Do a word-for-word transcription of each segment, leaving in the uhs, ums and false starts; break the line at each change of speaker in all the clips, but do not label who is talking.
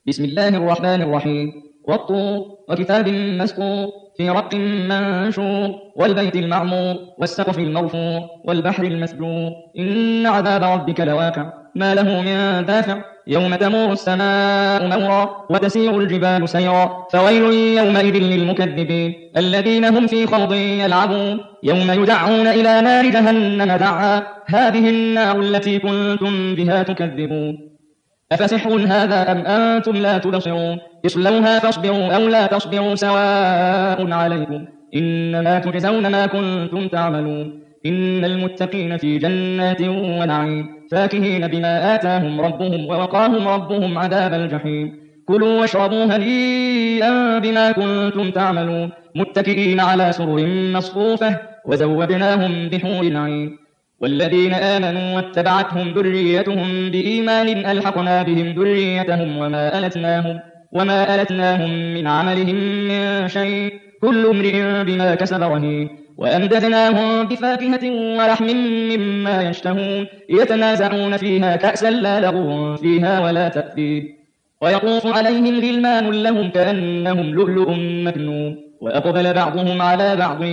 بسم الله الرحمن الرحيم والطور وكتاب مسطور في رق منشور والبيت المعمور والسقف المرفوع والبحر المسجور إن عذاب ربك لواقع ما له من دافع يوم تمور السماء مورا وتسير الجبال سيرا فويل يومئذ للمكذبين الذين هم في خوض يلعبون يوم يدعون إلى نار جهنم دعا هذه النار التي كنتم بها تكذبون أفسحر هذا أم أنتم لا تبصرون اصلوها فاصبروا أو لا تصبروا سواء عليكم إنما تجزون ما كنتم تعملون إن المتقين في جنات ونعيم فاكهين بما آتاهم ربهم ووقاهم ربهم عذاب الجحيم كلوا واشربوا هنيئا بما كنتم تعملون متكئين على سرر مصفوفة وزوجناهم بحور عين والذين آمنوا واتبعتهم ذريتهم بإيمان ألحقنا بهم ذريتهم وما ألتناهم وما ألتناهم من عملهم من شيء كل امرئ بما كسب رهين وأمددناهم بفاكهة ولحم مما يشتهون يتنازعون فيها كأسا لا لغو فيها ولا تأثير ويطوف عليهم غلمان لهم كأنهم لؤلؤ مكنون وأقبل بعضهم على بعض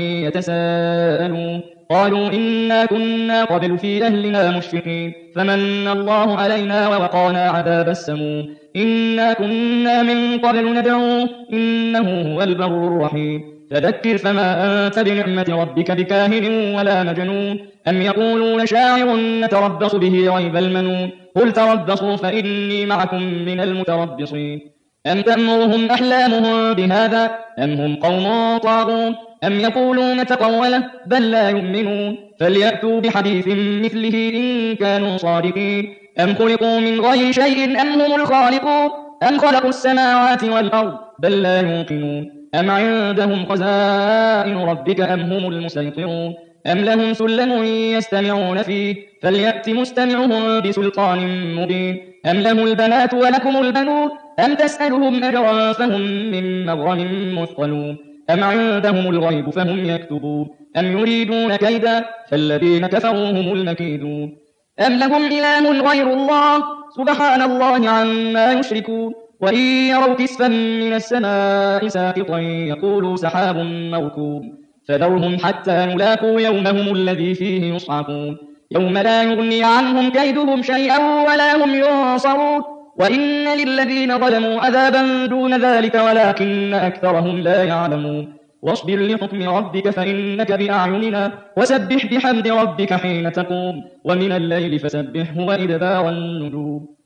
يتساءلون قالوا إنا كنا قبل في أهلنا مشفقين فمن الله علينا ووقانا عذاب السموم إنا كنا من قبل ندعوه إنه هو البر الرحيم فذكر فما أنت بنعمة ربك بكاهن ولا مجنون أم يقولون شاعر نتربص به ريب المنون قل تربصوا فإني معكم من المتربصين أم تأمرهم أحلامهم بهذا أم هم قوم طاغون أم يقولون تقوله بل لا يؤمنون فليأتوا بحديث مثله إن كانوا صادقين أم خلقوا من غير شيء أم هم الخالقون أم خلقوا السماوات والأرض بل لا يوقنون أم عندهم خزائن ربك أم هم المسيطرون أم لهم سلم يستمعون فيه فليأت مستمعهم بسلطان مبين أم له البنات ولكم البنون أم تسألهم أجرا فهم من مغرم مثقلون أم عندهم الغيب فهم يكتبون أم يريدون كيدا فالذين كفروا هم المكيدون أم لهم إله غير الله سبحان الله عما يشركون وإن يروا كسفا من السماء ساقطا يقولوا سحاب موكوب فذرهم حتى يلاقوا يومهم الذي فيه يصعقون يوم لا يغني عنهم كيدهم شيئا ولا هم ينصرون وإن للذين ظلموا عذابا دون ذلك ولكن أكثرهم لا يعلمون واصبر لحكم ربك فإنك بأعيننا وسبح بحمد ربك حين تقوم ومن الليل فسبحه وإدبار النجوم